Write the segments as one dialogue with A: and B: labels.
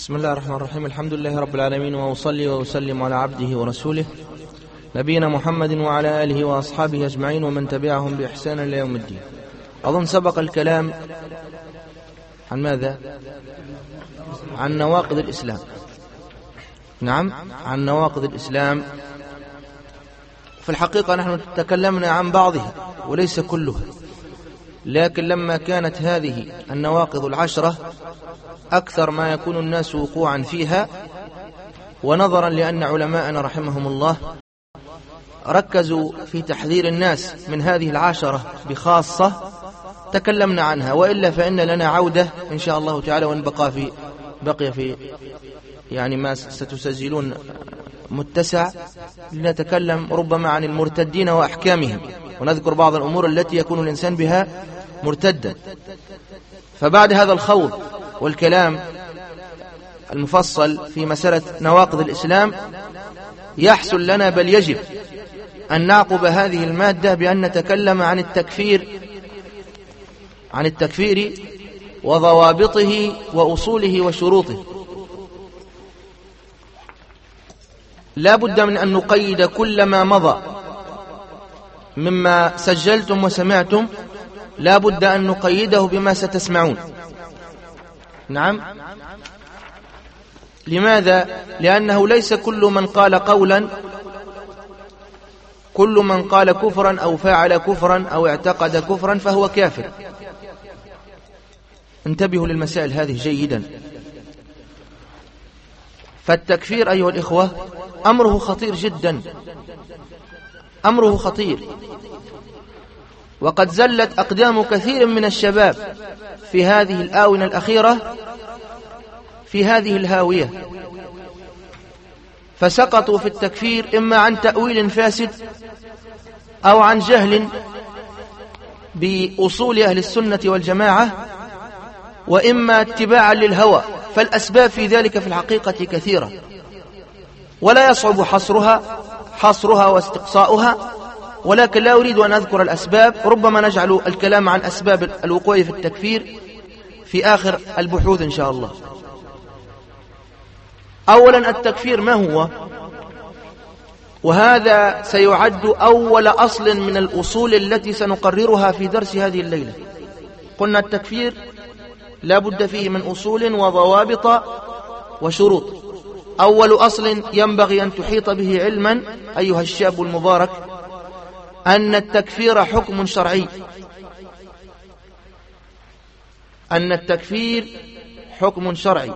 A: بسم الله الرحمن الرحيم. الحمد لله رب العالمين، وأصلي وأسلم على عبده ورسوله نبينا محمد وعلى آله وأصحابه أجمعين ومن تبعهم بإحسان إلى يوم الدين. أظن سبق الكلام عن ماذا؟ عن نواقض الإسلام. نعم، عن نواقض الإسلام. في الحقيقة نحن تكلمنا عن بعضها وليس كلها، لكن لما كانت هذه النواقض العشرة أكثر ما يكون الناس وقوعا فيها، ونظرا لأن علماءنا رحمهم الله ركزوا في تحذير الناس من هذه العشرة بخاصة تكلمنا عنها، وإلا فإن لنا عودة إن شاء الله تعالى، وإن بقي في يعني ما ستسجلون متسع لنتكلم ربما عن المرتدين وأحكامهم، ونذكر بعض الأمور التي يكون الإنسان بها مرتدا. فبعد هذا الخوض والكلام المفصل في مسألة نواقض الإسلام يحصل لنا بل يجب أن نعقب هذه المادة بأن نتكلم عن التكفير وضوابطه وأصوله وشروطه. لا بد من أن نقيد كل ما مضى مما سجلتم وسمعتم، لا بد أن نقيده بما ستسمعون. نعم، لماذا؟ لأنه ليس كل من قال قولا، كل من قال كفرا أو فعل كفرا أو اعتقد كفرا فهو كافر. انتبهوا للمسائل هذه جيدا. فالتكفير أيها الإخوة أمره خطير جدا، أمره خطير، وقد زلت أقدام كثير من الشباب في هذه الآونة الأخيرة في هذه الهاوية، فسقطوا في التكفير إما عن تأويل فاسد أو عن جهل بأصول أهل السنة والجماعة، وإما اتباعا للهوى. فالأسباب في ذلك في الحقيقة كثيرة، ولا يصعب حصرها واستقصاؤها، ولكن لا أريد أن أذكر الأسباب، ربما نجعل الكلام عن أسباب الوقوع في التكفير في آخر البحوث إن شاء الله. أولا، التكفير ما هو؟ وهذا سيعد أول أصل من الأصول التي سنقررها في درس هذه الليلة. قلنا التكفير لا بد فيه من أصول وضوابط وشروط. أول أصل ينبغي أن تحيط به علما أيها الشاب المبارك أن التكفير حكم شرعي، أن التكفير حكم شرعي،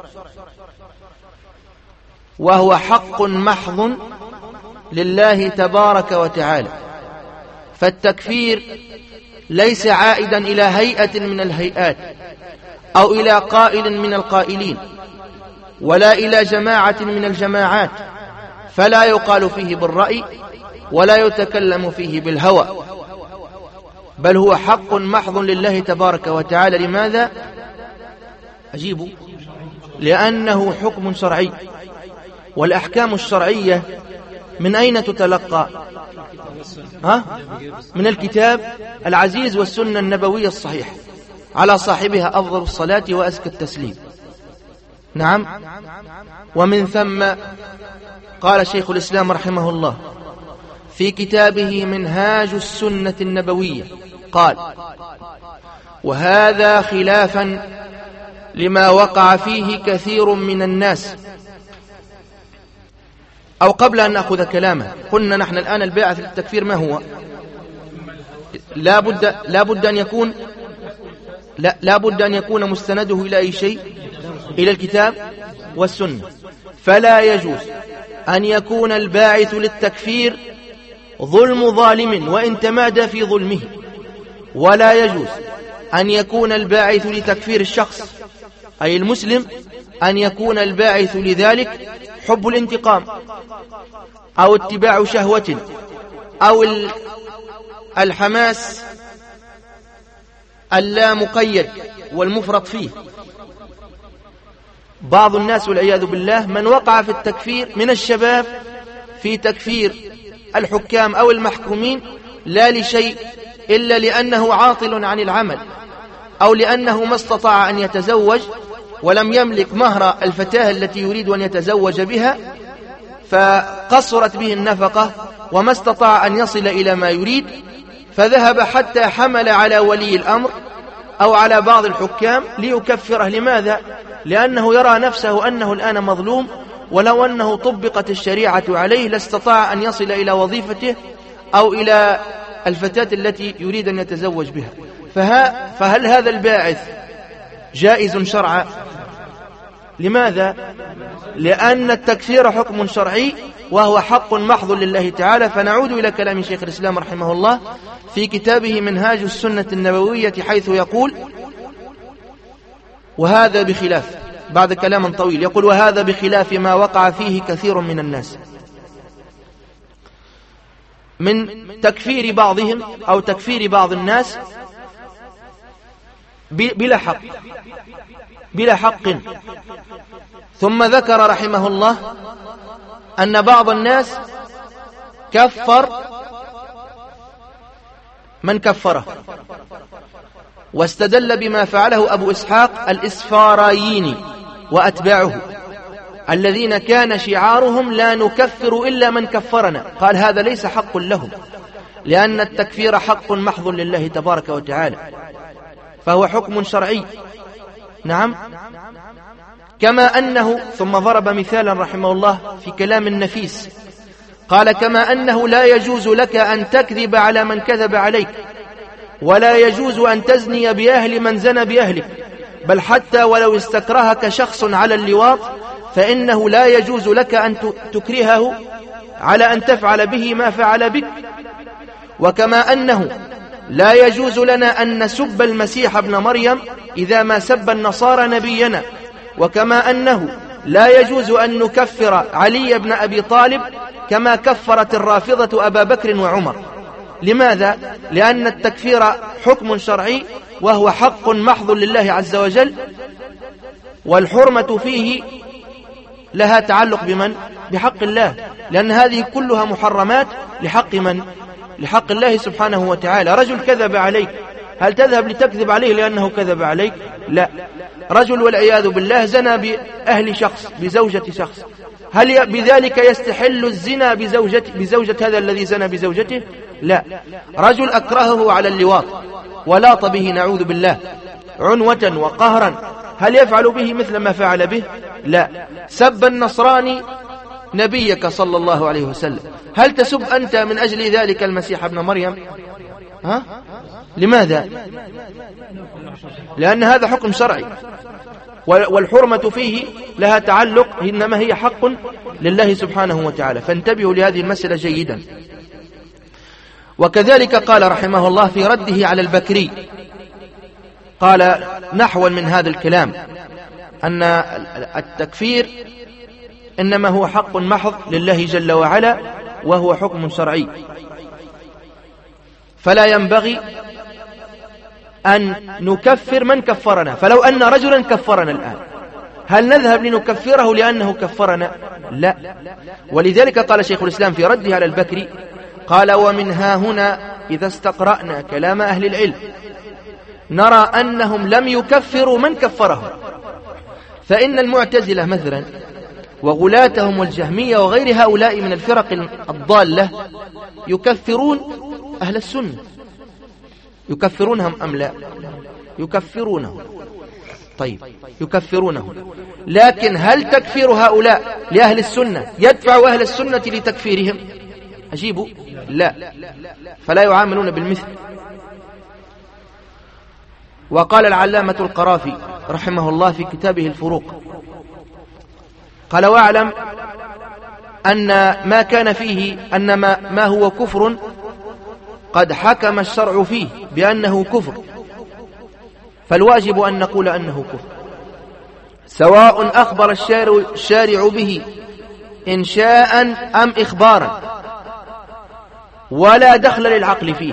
A: وهو حق محض لله تبارك وتعالى. فالتكفير ليس عائدا إلى هيئة من الهيئات أو إلى قائل من القائلين ولا إلى جماعة من الجماعات، فلا يقال فيه بالرأي ولا يتكلم فيه بالهوى، بل هو حق محض لله تبارك وتعالى. لماذا؟ أجيبوا. لأنه حكم شرعي، والأحكام الشرعية من أين تتلقى؟ من الكتاب العزيز والسنة النبوية الصحيحة، على صاحبها أفضل الصلاة وأزكى التسليم. نعم، ومن ثم قال شيخ الإسلام رحمه الله في كتابه منهاج السنة النبوية، قال: وهذا خلافا لما وقع فيه كثير من الناس. أو قبل أن نأخذ كلامه، قلنا نحن الآن الباعث للتكفير ما هو؟ لا بد أن يكون مستنده إلى أي شيء؟ إلى الكتاب والسنة. فلا يجوز أن يكون الباعث للتكفير ظلم ظالم وإن تمادى في ظلمه، ولا يجوز أن يكون الباعث لتكفير الشخص أي المسلم أن يكون الباعث لذلك حب الانتقام أو اتباع شهوة أو الحماس اللا مقيد والمفرط فيه. بعض الناس والعياذ بالله من وقع في التكفير من الشباب في تكفير الحكام أو المحكومين لا لشيء إلا لأنه عاطل عن العمل، أو لأنه ما استطاع أن يتزوج ولم يملك مهر الفتاة التي يريد أن يتزوج بها، فقصرت به النفقة وما استطاع أن يصل إلى ما يريد، فذهب حتى حمل على ولي الأمر أو على بعض الحكام ليكفره. لماذا؟ لأنه يرى نفسه أنه الآن مظلوم، ولو أنه طبقت الشريعة عليه لاستطاع أن يصل إلى وظيفته أو إلى الفتاة التي يريد أن يتزوج بها. فهل هذا الباعث جائز شرعا؟ لماذا؟ لأن التكفير حكم شرعي وهو حق محض لله تعالى. فنعود إلى كلام شيخ الإسلام رحمه الله في كتابه منهاج السنة النبوية، حيث يقول: وهذا بخلاف، بعد كلام طويل يقول: وهذا بخلاف ما وقع فيه كثير من الناس من تكفير بعضهم أو تكفير بعض الناس بلا حق. ثم ذكر رحمه الله أن بعض الناس كفر من كفره، واستدل بما فعله أبو إسحاق الإسفرايني وأتباعه الذين كان شعارهم: لا نكفر إلا من كفرنا. قال: هذا ليس حق لهم، لأن التكفير حق محض لله تبارك وتعالى، فهو حكم شرعي. نعم. كما أنه، ثم ضرب مثالا رحمه الله في كلام النفيس، قال: كما أنه لا يجوز لك أن تكذب على من كذب عليك، ولا يجوز أن تزني بأهل من زنى بأهلك، بل حتى ولو استكرهك شخص على اللواط فإنه لا يجوز لك أن تكرهه على أن تفعل به ما فعل بك. وكما أنه لا يجوز لنا أن نسب المسيح ابن مريم إذا ما سب النصارى نبينا. وكما أنه لا يجوز أن نكفر علي بن أبي طالب كما كفرت الرافضة أبا بكر وعمر. لماذا؟ لأن التكفير حكم شرعي وهو حق محض لله عز وجل، والحرمة فيه لها تعلق بمن؟ بحق الله، لأن هذه كلها محرمات لحق من؟ لحق الله سبحانه وتعالى. رجل كذب عليك، هل تذهب لتكذب عليه لأنه كذب عليك؟ لا. رجل والعياذ بالله زنى بأهل شخص، بزوجة شخص، هل بذلك يستحل الزنا بزوجة هذا الذي زنى بزوجته؟ لا. رجل أكرهه على اللواط ولاط به نعوذ بالله عنوة وقهرا، هل يفعل به مثل ما فعل به؟ لا. سب النصراني نبيك صلى الله عليه وسلم، هل تسب أنت من أجل ذلك المسيح ابن مريم؟ لماذا؟ لأن هذا حكم شرعي، والحرمة فيه لها تعلق، إنما هي حق لله سبحانه وتعالى. فانتبهوا لهذه المسألة جيدا. وكذلك قال رحمه الله في رده على البكري، قال نحوا من هذا الكلام، أن التكفير إنما هو حق محض لله جل وعلا وهو حكم شرعي، فلا ينبغي أن نكفر من كفرنا. فلو أن رجلا كفرنا الآن، هل نذهب لنكفره لأنه كفرنا؟ لا. ولذلك قال شيخ الإسلام في رده على البكري، قال: ومن ها هنا إذا استقرأنا كلام أهل العلم نرى أنهم لم يكفروا من كفرهم، فإن المعتزلة مثلا وغلاتهم والجهمية وغير هؤلاء من الفرق الضالة يكفرون أهل السنة. يكفرونهم أم لا؟ يكفرونهم. طيب، يكفرونهم، لكن هل تكفير هؤلاء لأهل السنة يدفع أهل السنة لتكفيرهم؟ أجيبوا لا، فلا يعاملون بالمثل. وقال العلامة القرافي رحمه الله في كتابه الفروق، قال: واعلم أن ما كان فيه، أن ما هو كفر قد حكم الشرع فيه بأنه كفر، فالواجب أن نقول أنه كفر، سواء أخبر الشارع به إنشاء أم إخبارا، ولا دخل للعقل فيه.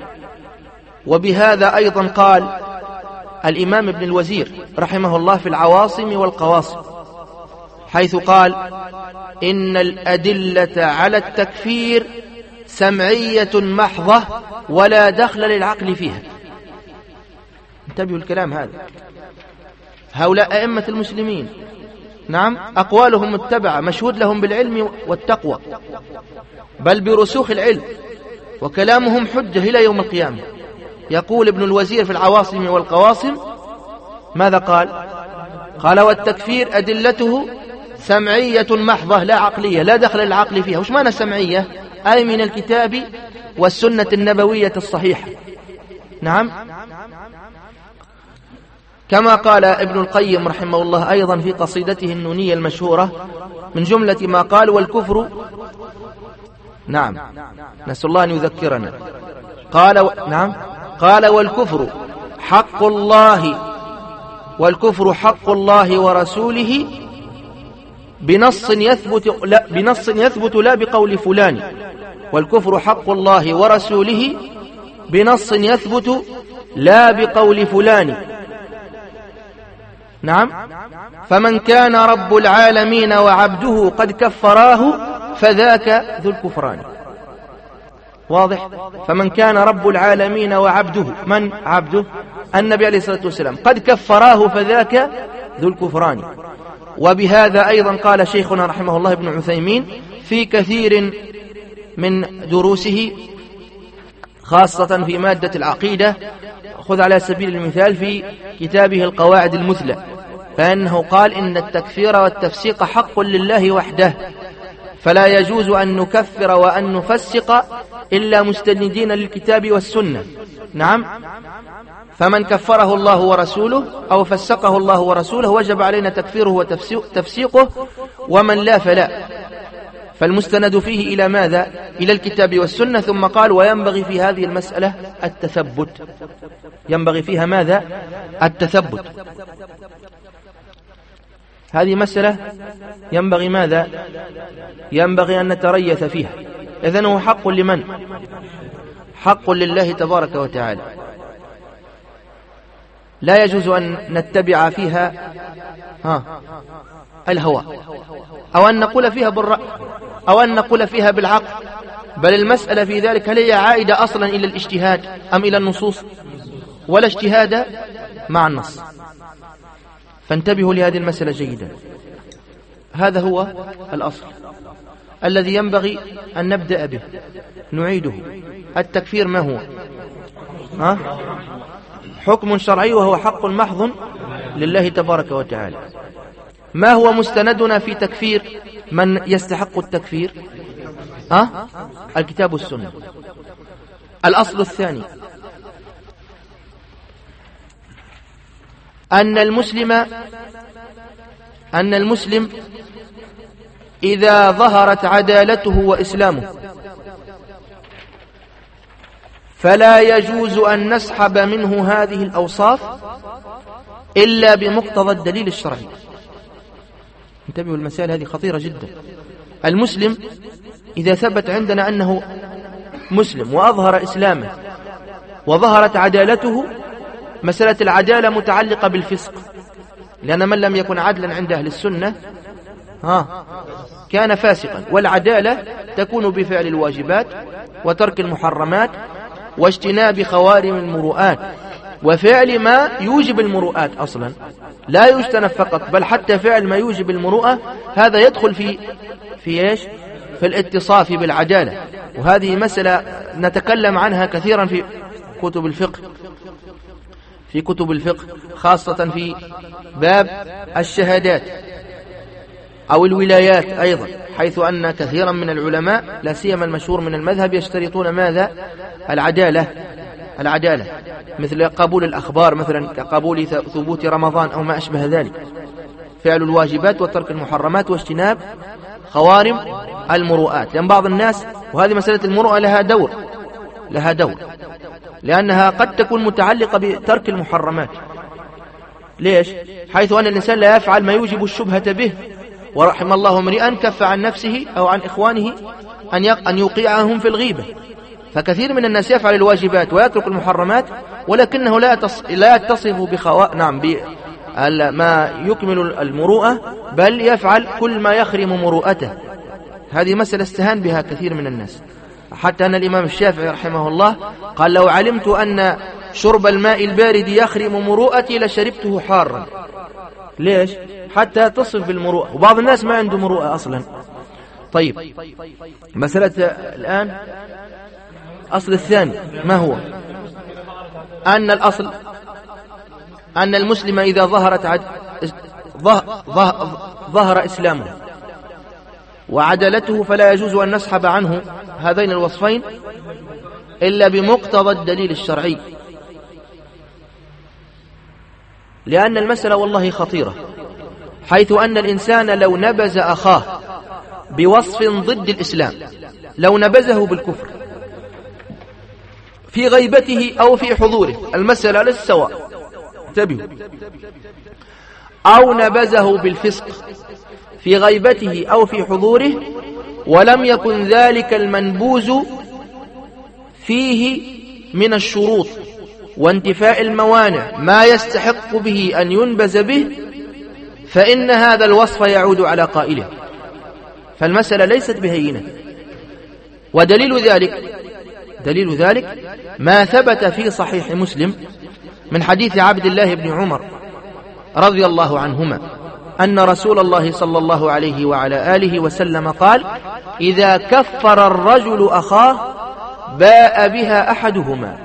A: وبهذا أيضا قال الإمام ابن الوزير رحمه الله في العواصم والقواصم، حيث قال: إن الأدلة على التكفير سمعية محضة ولا دخل للعقل فيها. انتبهوا الكلام هذا، هؤلاء أئمة المسلمين، نعم، أقوالهم متبعة، مشهود لهم بالعلم والتقوى، بل برسوخ العلم، وكلامهم حجة إلى يوم القيامة. يقول ابن الوزير في العواصم والقواصم ماذا قال والتكفير أدلته سمعية محضة لا عقلية، لا دخل العقل فيها. وش معنى سمعية؟ أي من الكتاب والسنة النبوية الصحيحة. نعم، كما قال ابن القيم رحمه الله أيضا في قصيدته النونية المشهورة من جملة ما قال: والكفر، نعم، نسأل الله أن يذكرنا، قال والكفر حق الله ورسوله بنص يثبت لا بقول فلان. والكفر حق الله ورسوله بنص يثبت لا بقول فلان. نعم، فمن كان رب العالمين وعبده قد كفراه فذاك ذو الكفران. واضح؟ فمن كان رب العالمين وعبده، من عبده؟ النبي عليه الصلاة والسلام، قد كفراه فذاك ذو الكفران. وبهذا أيضا قال شيخنا رحمه الله ابن عثيمين في كثير من دروسه، خاصة في مادة العقيدة، خذ على سبيل المثال في كتابه القواعد المثلى، فإنه قال: إن التكفير والتفسيق حق لله وحده، فلا يجوز أن نكفر وأن نفسق إلا مستندين للكتاب والسنة. نعم، فمن كفره الله ورسوله أو فسقه الله ورسوله وجب علينا تكفيره وتفسيقه، ومن لا فلا، فالمستند فيه إلى ماذا؟ إلى الكتاب والسنة. ثم قال: وينبغي في هذه المسألة التثبت. ينبغي فيها ماذا؟ التثبت. هذه مسألة ينبغي ماذا؟ ينبغي أن نتريث فيها. إذن هو حق لمن؟ حق لله تبارك وتعالى، لا يجوز أن نتبع فيها الهوى، أو أن نقول فيها بالرأي، أو أن نقول فيها بالعقل، بل المسألة في ذلك هل هي عائدة أصلا إلى الاجتهاد أم إلى النصوص؟ ولا اجتهاد مع النص. فانتبهوا لهذه المسألة جيدا. هذا هو الأصل الذي ينبغي أن نبدأ به، نعيده. التكفير ما هو؟ حكم شرعي، وهو حق محض لله تبارك وتعالى. ما هو مستندنا في تكفير من يستحق التكفير؟ الكتاب والسنة. الأصل الثاني أن المسلم إذا ظهرت عدالته وإسلامه فلا يجوز أن نسحب منه هذه الأوصاف إلا بمقتضى الدليل الشرعي. انتبهوا، المسائل هذه خطيرة جدا. المسلم إذا ثبت عندنا أنه مسلم وأظهر إسلامه وظهرت عدالته، مسألة العدالة متعلقة بالفسق، لأن من لم يكن عدلا عند أهل السنة كان فاسقا. والعدالة تكون بفعل الواجبات وترك المحرمات واجتناب خوارم المروءات وفعل ما يوجب المروءات. أصلا لا يجتنب فقط، بل حتى فعل ما يوجب المروءة هذا يدخل في إيش؟ في الاتصاف بالعدالة. وهذه مسألة نتكلم عنها كثيرا في كتب الفقه، خاصة في باب الشهادات أو الولايات أيضا، حيث أن كثيرا من العلماء لا سيما المشهور من المذهب يشترطون ماذا؟ العدالة، مثل قبول الأخبار، مثلا كقبول ثبوت رمضان أو ما أشبه ذلك، فعل الواجبات وترك المحرمات واجتناب خوارم المروءات. لأن بعض الناس، وهذه مسألة المروءة لها دور، لأنها قد تكون متعلقة بترك المحرمات. ليش؟ حيث أن الإنسان لا يفعل ما يوجب الشبهة به، ورحم الله امرئا كف عن نفسه أو عن إخوانه أن يوقعهم في الغيبة. فكثير من الناس يفعل الواجبات ويترك المحرمات، ولكنه لا يتصف ما يكمل المروءة، بل يفعل كل ما يخرم مروءته. هذه مسألة استهان بها كثير من الناس، حتى أن الإمام الشافعي رحمه الله قال: لو علمت أن شرب الماء البارد يخرم مروءتي لشربته حارا. ليش؟ حتى تصف بالمروءة، وبعض الناس ما عنده مروءة أصلا. طيب، مسألة الآن أصل الثاني ما هو؟ أن الأصل أن المسلم إذا ظهر إسلامه وعدلته فلا يجوز أن نسحب عنه هذين الوصفين إلا بمقتضى الدليل الشرعي، لأن المسألة والله خطيرة، حيث أن الإنسان لو نبذ أخاه بوصف ضد الإسلام، لو نبذه بالكفر في غيبته أو في حضوره، المسألة للسواء، انتبهوا، أو نبذه بالفسق في غيبته أو في حضوره، ولم يكن ذلك المنبوذ فيه من الشروط وانتفاء الموانع ما يستحق به أن ينبذ به، فإن هذا الوصف يعود على قائله. فالمسألة ليست بهينة. ودليل ذلك ما ثبت في صحيح مسلم من حديث عبد الله بن عمر رضي الله عنهما أن رسول الله صلى الله عليه وعلى آله وسلم قال: إذا كفر الرجل أخاه باء بها أحدهما.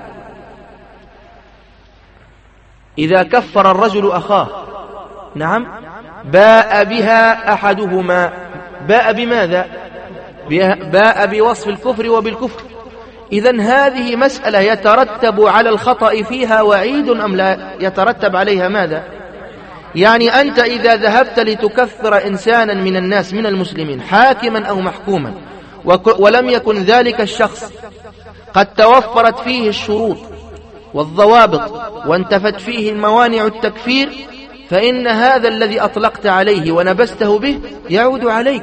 A: إذا كفر الرجل أخاه، نعم، باء بها أحدهما. باء بماذا؟ باء بوصف الكفر وبالكفر. إذن هذه مسألة يترتب على الخطأ فيها وعيد أم لا يترتب عليها ماذا؟ يعني أنت إذا ذهبت لتكفر إنسانا من الناس من المسلمين حاكما أو محكوما، ولم يكن ذلك الشخص قد توفرت فيه الشروط والضوابط وانتفت فيه الموانع التكفير، فإن هذا الذي أطلقت عليه ونبسته به يعود عليك.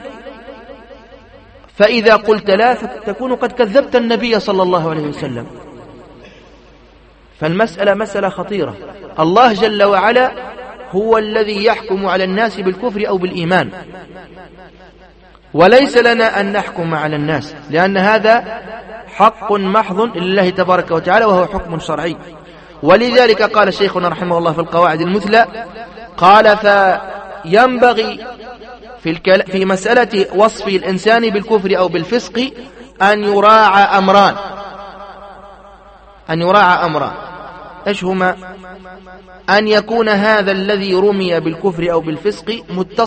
A: فإذا قلت لا فتكون قد كذبت النبي صلى الله عليه وسلم. فالمسألة مسألة خطيرة. الله جل وعلا هو الذي يحكم على الناس بالكفر أو بالإيمان، وليس لنا أن نحكم على الناس، لأن هذا حق محض لله تبارك وتعالى وهو حكم شرعي. ولذلك قال شيخنا رحمه الله في القواعد المثلى، قال: فينبغي في مسألة وصف الإنسان بالكفر أو بالفسق أن يراعى أمران. إيش هما؟ أن يكون هذا الذي رمي بالكفر أو بالفسق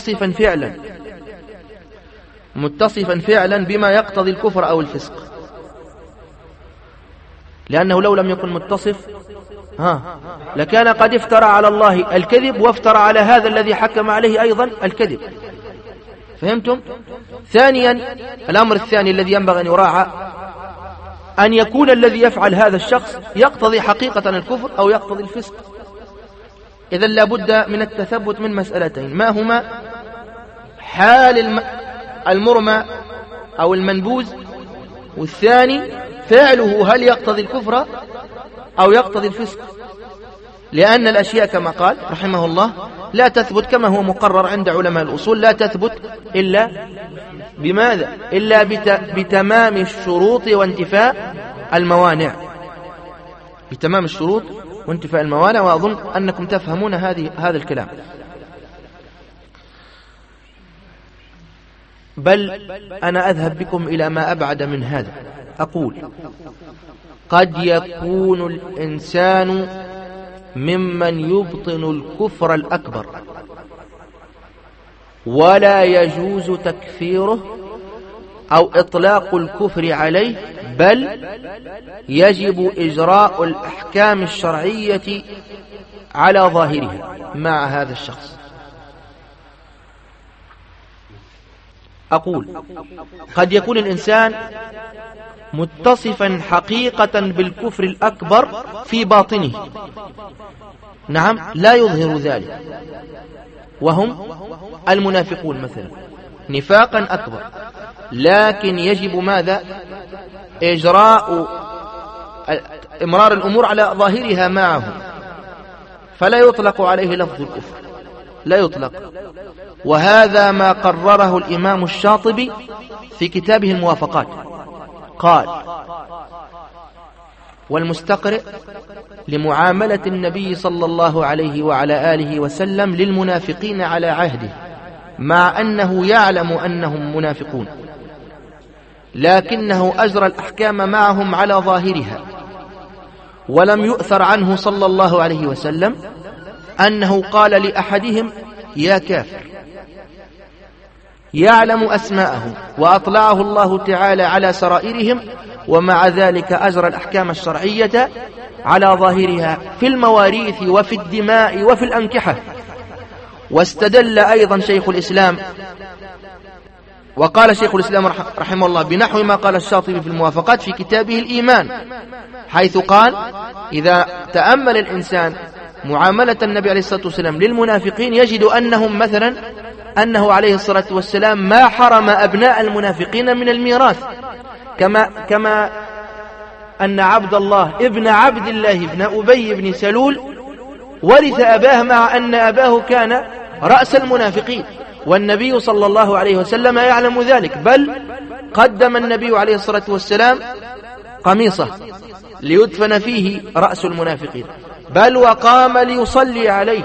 A: متصفا فعلا بما يقتضي الكفر أو الفسق، لأنه لو لم يكن متصف لكان قد افترى على الله الكذب وافترى على هذا الذي حكم عليه أيضا الكذب. فهمتم؟ ثانيا، الأمر الثاني الذي ينبغي أن يراعى أن يكون الذي يفعل هذا الشخص يقتضي حقيقة الكفر أو يقتضي الفسق. إذا لابد من التثبت من مسألتين، ما هما؟ حال المرمى أو المنبوذ، والثاني فعله هل يقتضي الكفر أو يقتضي الفسق. لأن الأشياء كما قال رحمه الله لا تثبت كما هو مقرر عند علماء الأصول، لا تثبت إلا بماذا؟ إلا بتمام الشروط وانتفاء الموانع. بتمام الشروط وانتفاء الموانع. وأظن أنكم تفهمون هذا الكلام. بل أنا أذهب بكم إلى ما أبعد من هذا، أقول: قد يكون الإنسان ممن يبطن الكفر الأكبر ولا يجوز تكفيره أو إطلاق الكفر عليه، بل يجب إجراء الأحكام الشرعية على ظاهرها مع هذا الشخص. أقول: قد يكون الإنسان متصفا حقيقة بالكفر الأكبر في باطنه، نعم، لا يظهر ذلك، وهم المنافقون مثلا، نفاقا أكبر، لكن يجب ماذا؟ إمرار الأمور على ظاهرها معه، فلا يطلق عليه لفظ الكفر، لا يطلق. وهذا ما قرره الإمام الشاطبي في كتابه الموافقات. قال: والمستقرئ لمعاملة النبي صلى الله عليه وعلى آله وسلم للمنافقين على عهده، مع أنه يعلم أنهم منافقون، لكنه أجرى الأحكام معهم على ظاهرها، ولم يؤثر عنه صلى الله عليه وسلم أنه قال لأحدهم يا كافر، يعلم أسماءه وأطلعه الله تعالى على سرائرهم، ومع ذلك أجرى الأحكام الشرعية على ظاهرها في المواريث وفي الدماء وفي الأنكحة. واستدل أيضا شيخ الإسلام، وقال شيخ الإسلام رحمه الله بنحو ما قال الشاطبي في الموافقات في كتابه الإيمان، حيث قال إذا تأمل الإنسان معاملة النبي عليه الصلاة والسلام للمنافقين يجد أنهم مثلا أنه عليه الصلاة والسلام ما حرم أبناء المنافقين من الميراث، كما أن عبد الله ابن عبد الله ابن أبي بن سلول ورث أباه، مع أن أباه كان رأس المنافقين، والنبي صلى الله عليه وسلم يعلم ذلك، بل قدم النبي عليه الصلاة والسلام قميصه ليدفن فيه رأس المنافقين، بل وقام ليصلي عليه،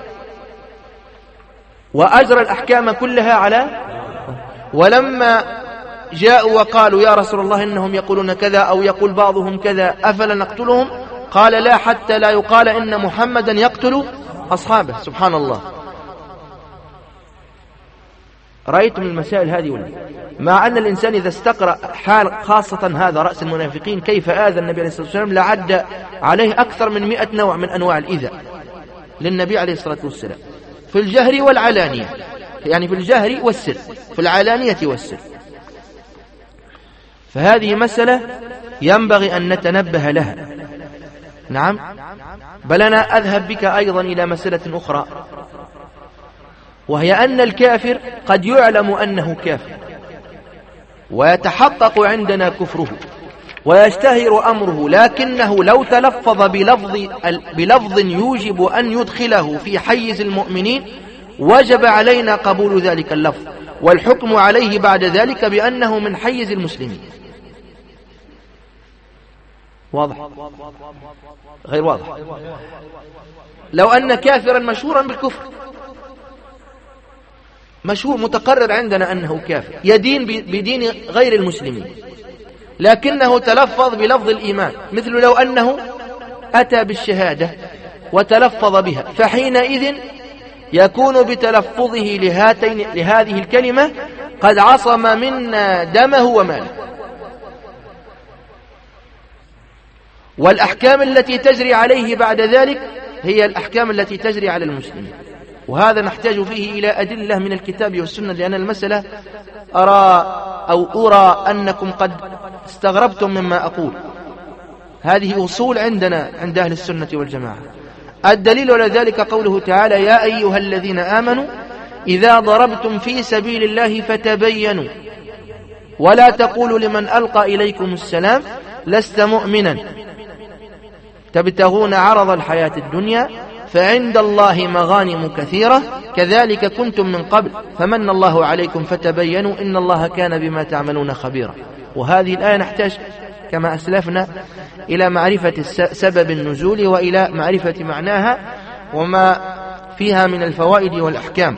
A: وأجرى الأحكام كلها على. ولما جاءوا وقالوا يا رسول الله إنهم يقولون كذا أو يقول بعضهم كذا أفلا نقتلهم، قال لا، حتى لا يقال إن محمدا يقتل أصحابه. سبحان الله. رأيتم المسائل هذه ولا؟ مع أن الإنسان إذا استقرأ حال خاصة هذا رأس المنافقين كيف آذى النبي عليه الصلاة والسلام لعد عليه أكثر من 100 نوع من أنواع الإيذاء للنبي عليه الصلاة والسلام في الجهر والعلانية، يعني في الجهر والسر، في العلانية والسر. فهذه مسألة ينبغي أن نتنبه لها. نعم. بل أنا أذهب بك أيضا إلى مسألة أخرى، وهي أن الكافر قد يعلم أنه كافر ويتحقق عندنا كفره ويشتهر أمره، لكنه لو تلفظ بلفظ يوجب أن يدخله في حيز المؤمنين وجب علينا قبول ذلك اللفظ والحكم عليه بعد ذلك بأنه من حيز المسلمين. واضح؟ غير واضح؟ لو أن كافرا مشهورا بالكفر، مشهور متقرر عندنا أنه كافر يدين بدين غير المسلمين، لكنه تلفظ بلفظ الإيمان، مثل لو أنه أتى بالشهادة وتلفظ بها، فحينئذ يكون بتلفظه لهذه الكلمة قد عصم منا دمه وماله. والأحكام التي تجري عليه بعد ذلك هي الأحكام التي تجري على المسلمين، وهذا نحتاج فيه إلى أدلة من الكتاب والسنة، لأن المسألة أرى أنكم قد استغربتم مما أقول. هذه أصول عندنا عند أهل السنة والجماعة. الدليل على ذلك قوله تعالى يا أيها الذين آمنوا إذا ضربتم في سبيل الله فتبينوا ولا تقولوا لمن ألقى إليكم السلام لست مؤمنا تبتغون عرض الحياة الدنيا فعند الله مغانم كثيرة كذلك كنتم من قبل فمن الله عليكم فتبينوا إن الله كان بما تعملون خبيرا. وهذه الآية نحتاج كما أسلفنا إلى معرفة سبب النزول وإلى معرفة معناها وما فيها من الفوائد والأحكام.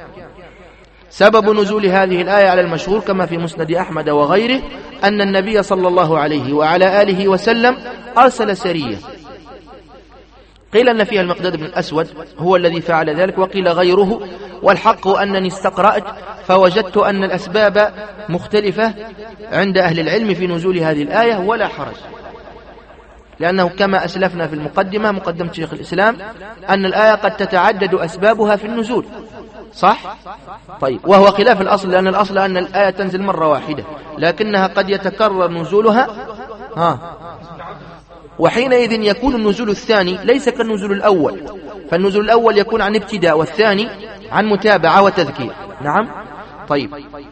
A: سبب نزول هذه الآية على المشهور كما في مسند أحمد وغيره أن النبي صلى الله عليه وعلى آله وسلم أرسل سرية، قيل أن فيها المقداد بن الأسود هو الذي فعل ذلك وقيل غيره، والحق أنني استقرأت فوجدت أن الأسباب مختلفة عند أهل العلم في نزول هذه الآية ولا حرج، لأنه كما أسلفنا في المقدمة مقدمة شيخ الإسلام أن الآية قد تتعدد أسبابها في النزول، صح؟ طيب، وهو خلاف الأصل، لأن الأصل أن الآية تنزل مرة واحدة لكنها قد يتكرر نزولها وحينئذ يكون النزول الثاني ليس كالنزول الأول، فالنزول الأول يكون عن ابتداء والثاني عن متابعة وتذكير. نعم. طيب،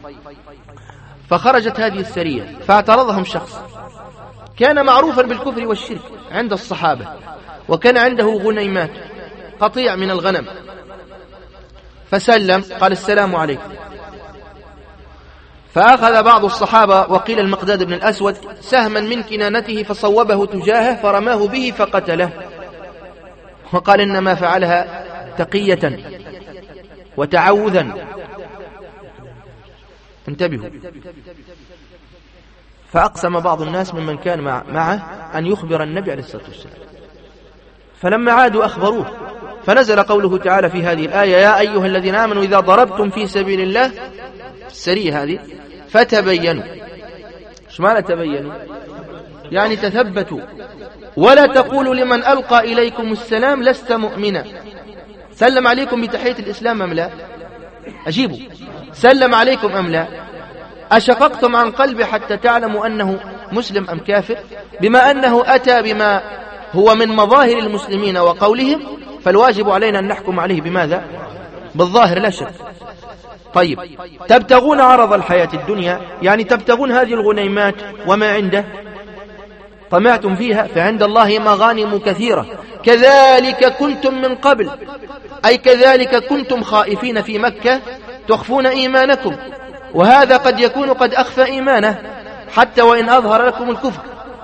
A: فخرجت هذه السرية فاعترضهم شخص كان معروفا بالكفر والشرك عند الصحابة وكان عنده غنيمات قطيع من الغنم، فسلم قال السلام عليكم، فأخذ بعض الصحابة وقيل المقداد بن الأسود سهما من كنانته فصوبه تجاهه فرماه به فقتله، وقال إنما فعلها تقية وتعوذا. انتبهوا. فأقسم بعض الناس ممن كان معه أن يخبر النبي عليه الصلاة والسلام، فلما عادوا أخبروه، فنزل قوله تعالى في هذه الآية: يا أيها الذين آمنوا إذا ضربتم في سبيل الله، السرية هذه، فتبينوا. ايش معنى تبينوا؟ يعني تثبتوا، ولا تقولوا لمن ألقى إليكم السلام لست مؤمنا. سلم عليكم بتحية الإسلام أم لا؟ أجيبوا، سلم عليكم أم لا؟ أشققتم عن قلبه حتى تعلموا أنه مسلم أم كافر؟ بما أنه أتى بما هو من مظاهر المسلمين وقولهم، فالواجب علينا أن نحكم عليه بماذا؟ بالظاهر لا شك. طيب، تبتغون عرض الحياة الدنيا، يعني تبتغون هذه الغنيمات وما عنده، طمعتم فيها، فعند الله مغانم كثيرة. كذلك كنتم من قبل، أي كذلك كنتم خائفين في مكة تخفون إيمانكم، وهذا قد يكون قد أخفى إيمانه حتى وإن أظهر لكم الكفر.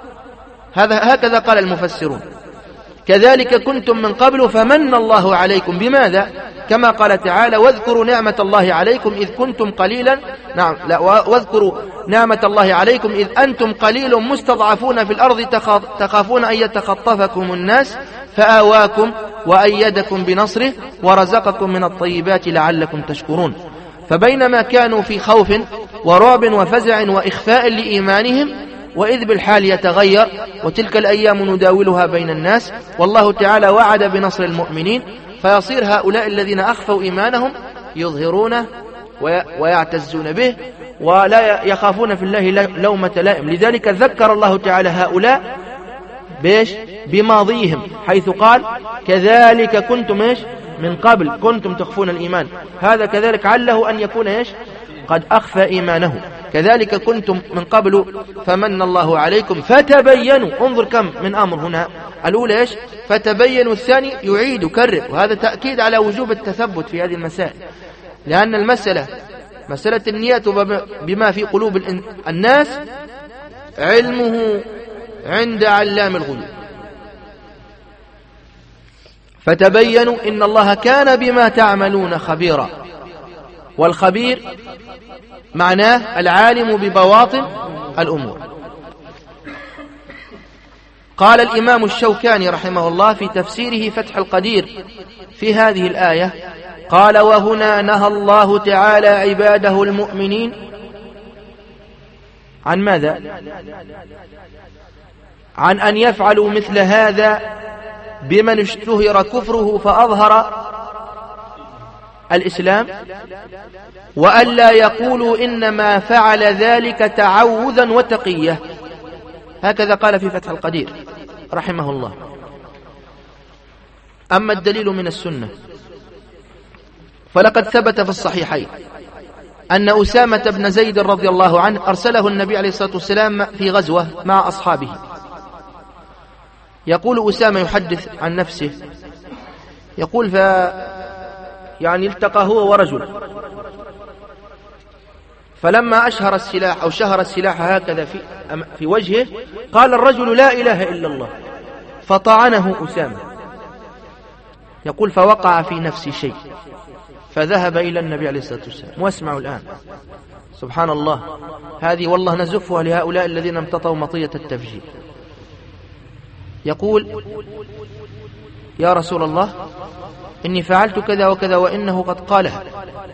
A: هكذا قال المفسرون. كذلك كنتم من قبل فمن الله عليكم بماذا؟ كما قال تعالى: واذكروا نعمة الله عليكم إذ كنتم قليلا، واذكروا نعمة الله عليكم إذ أنتم قليل مستضعفون في الأرض تخافون أن يتخطفكم الناس فآواكم وأيدكم بنصره ورزقكم من الطيبات لعلكم تشكرون. فبينما كانوا في خوف ورعب وفزع وإخفاء لإيمانهم، وإذ بالحال يتغير، وتلك الأيام نداولها بين الناس، والله تعالى وعد بنصر المؤمنين، فيصير هؤلاء الذين أخفوا إيمانهم يظهرونه ويعتزون به ولا يخافون في الله لومة لائم. لذلك ذكر الله تعالى هؤلاء بماضيهم، حيث قال: كذلك كنتم من قبل كنتم تخفون الإيمان. هذا كذلك عله أن يكون قد أخفى إيمانه. كذلك كنتم من قبل فمن الله عليكم فتبينوا. انظر كم من أمر هنا. الأولى فتبينوا، الثاني يعيد كرر، وهذا تأكيد على وجوب التثبت في هذه المسائل، لأن مسألة النية بما في قلوب الناس علمه عند علام الغيوب. فتبينوا إن الله كان بما تعملون خبيرا، والخبير معناه العالم ببواطن الأمور. قال الإمام الشوكاني رحمه الله في تفسيره فتح القدير في هذه الآية، قال: وهنا نهى الله تعالى عباده المؤمنين عن ماذا؟ عن أن يفعلوا مثل هذا بمن اشتهر كفره فأظهر الإسلام، وألا يقولوا إنما فعل ذلك تعوذا وتقية. هكذا قال في فتح القدير رحمه الله. أما الدليل من السنة فلقد ثبت في الصحيحين أن أسامة بن زيد رضي الله عنه أرسله النبي عليه الصلاة والسلام في غزوة مع أصحابه. يقول أسامة يحدث عن نفسه، يقول يعني التقى هو ورجل، فلما أشهر السلاح أو شهر السلاح هكذا في وجهه، قال الرجل: لا إله إلا الله، فطعنه أسامة. يقول: فوقع في نفسي شيء، فذهب إلى النبي عليه الصلاة والسلام. واسمعوا الآن، سبحان الله، هذه والله نزفها لهؤلاء الذين امتطوا مطية التفجير. يقول: يا رسول الله، إني فعلت كذا وكذا وإنه قد قالها.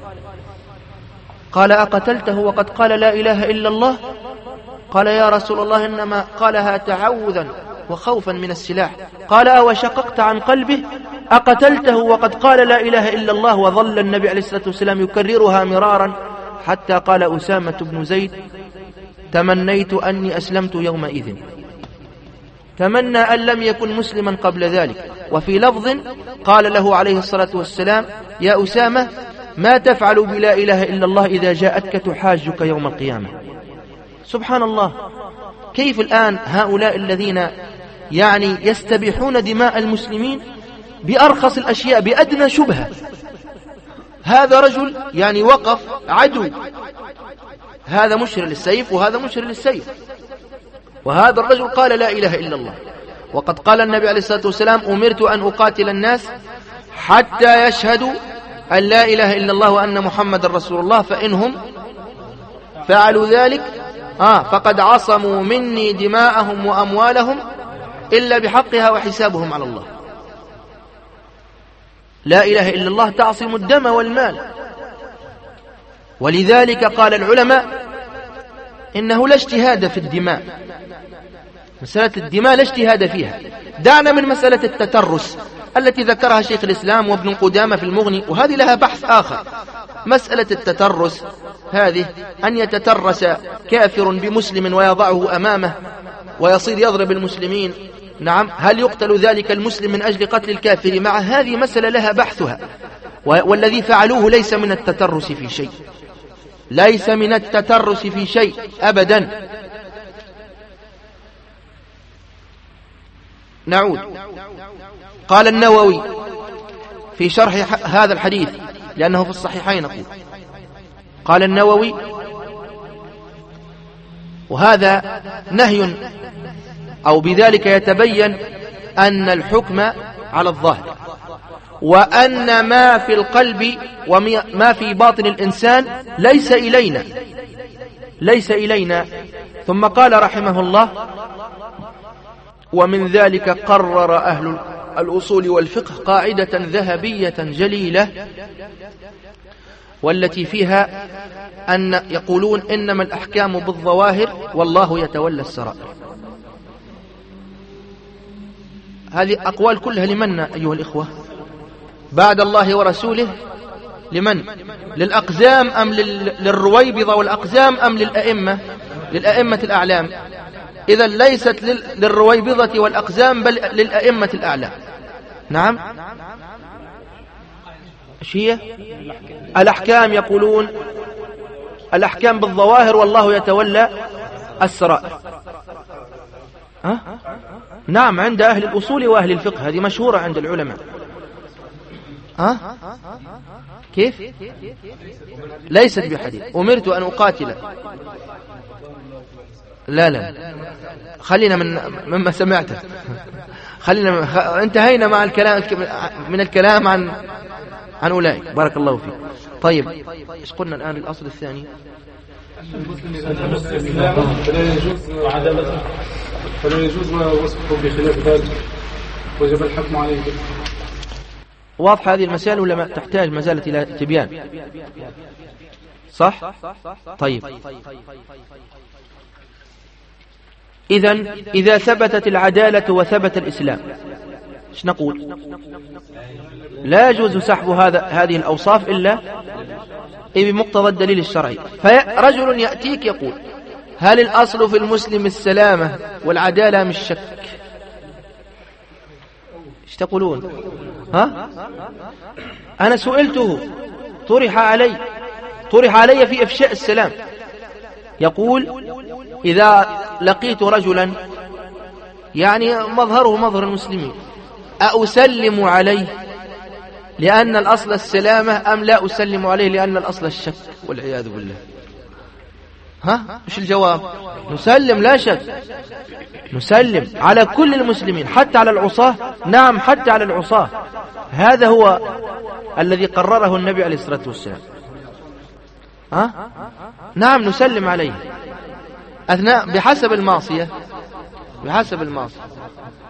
A: قال: أقتلته وقد قال لا إله إلا الله؟ قال: يا رسول الله، إنما قالها تعوذا وخوفا من السلاح. قال: أوشققت عن قلبه؟ أقتلته وقد قال لا إله إلا الله؟ وظل النبي عليه الصلاة والسلام يكررها مرارا حتى قال أسامة بن زيد: تمنيت أني أسلمت يومئذ. تمنى أن لم يكن مسلما قبل ذلك. وفي لفظ قال له عليه الصلاة والسلام: يا أسامة، ما تفعل بلا إله إلا الله إذا جاءتك تحاجك يوم القيامة؟ سبحان الله، كيف الآن هؤلاء الذين يعني يستبيحون دماء المسلمين بأرخص الأشياء بأدنى شبهة. هذا رجل يعني وقف عدو هذا مشر للسيف وهذا مشر للسيف. وهذا الرجل قال لا إله إلا الله، وقد قال النبي عليه الصلاة والسلام أمرت أن أقاتل الناس حتى يشهدوا أن لا إله إلا الله وأن محمد رسول الله، فإنهم فعلوا ذلك فقد عصموا مني دماءهم وأموالهم إلا بحقها وحسابهم على الله. لا إله إلا الله تعصم الدم والمال. ولذلك قال العلماء إنه لا اجتهاد في الدماء، مسألة الدماء لا اجتهاد فيها. دعنا من مسألة التترس التي ذكرها شيخ الإسلام وابن قدامة في المغني، وهذه لها بحث آخر. مسألة التترس هذه أن يتترس كافر بمسلم ويضعه أمامه ويصير يضرب المسلمين، نعم، هل يقتل ذلك المسلم من أجل قتل الكافر؟ مع هذه مسألة لها بحثها، والذي فعلوه ليس من التترس في شيء، ليس من التترس في شيء أبدا. نعود. قال النووي في شرح هذا الحديث لأنه في الصحيحين نقول، قال النووي وهذا نهي، أو بذلك يتبين أن الحكم على الظاهر، وأن ما في القلب وما في باطن الإنسان ليس إلينا. ثم قال رحمه الله ومن ذلك قرر أهل الأصول والفقه قاعدة ذهبية جليلة، والتي فيها أن يقولون إنما الأحكام بالظواهر والله يتولى السرائر. هذه أقوال كلها لمن أيها الإخوة؟ بعد الله ورسوله لمن؟ للأقزام أم للرويبضة والأقزام أم للأئمة الأعلام؟ إذا ليست للرويبضة والأقزام بل للأئمة الأعلام. نعم. ايش هي؟ الأحكام يقولون الأحكام بالظواهر والله يتولى السرائر. نعم، عند أهل الأصول وأهل الفقه هذه مشهورة عند العلماء. كيف؟ ليست بحديث أمرت أن أقاتل. لا خلينا مما سمعته، خلينا انتهينا مع الكلام من الكلام عن أولئك. بارك الله فيك. طيب ايش قلنا الآن؟ الأصل الثاني
B: فلا يجوز وصفه بخلاف ذلك، وجب الحكم عليه.
A: واضح هذه المسائل ولا ما تحتاج مازالت إلى تبيان؟ صح؟ طيب، إذا ثبتت العدالة وثبت الإسلام ايش نقول؟ لا يجوز سحب هذه الأوصاف إلا بمقتضى الدليل الشرعي. فرجل يأتيك يقول هل الأصل في المسلم السلامة والعدالة مش شك؟ ايش تقولون؟ أنا سئلته، طرح علي في إفشاء السلام، يقول إذا لقيت رجلا يعني مظهره مظهر المسلمين أسلم عليه لأن الأصل السلامة أم لا أسلم عليه لأن الأصل الشك والعياذ بالله؟ إيش الجواب؟ نسلم لا شك، نسلم على كل المسلمين حتى على العصاة. نعم، حتى على العصاة. هذا هو الذي قرره النبي عليه الصلاة والسلام. نعم، نسلم عليه أثناء بحسب المعصية.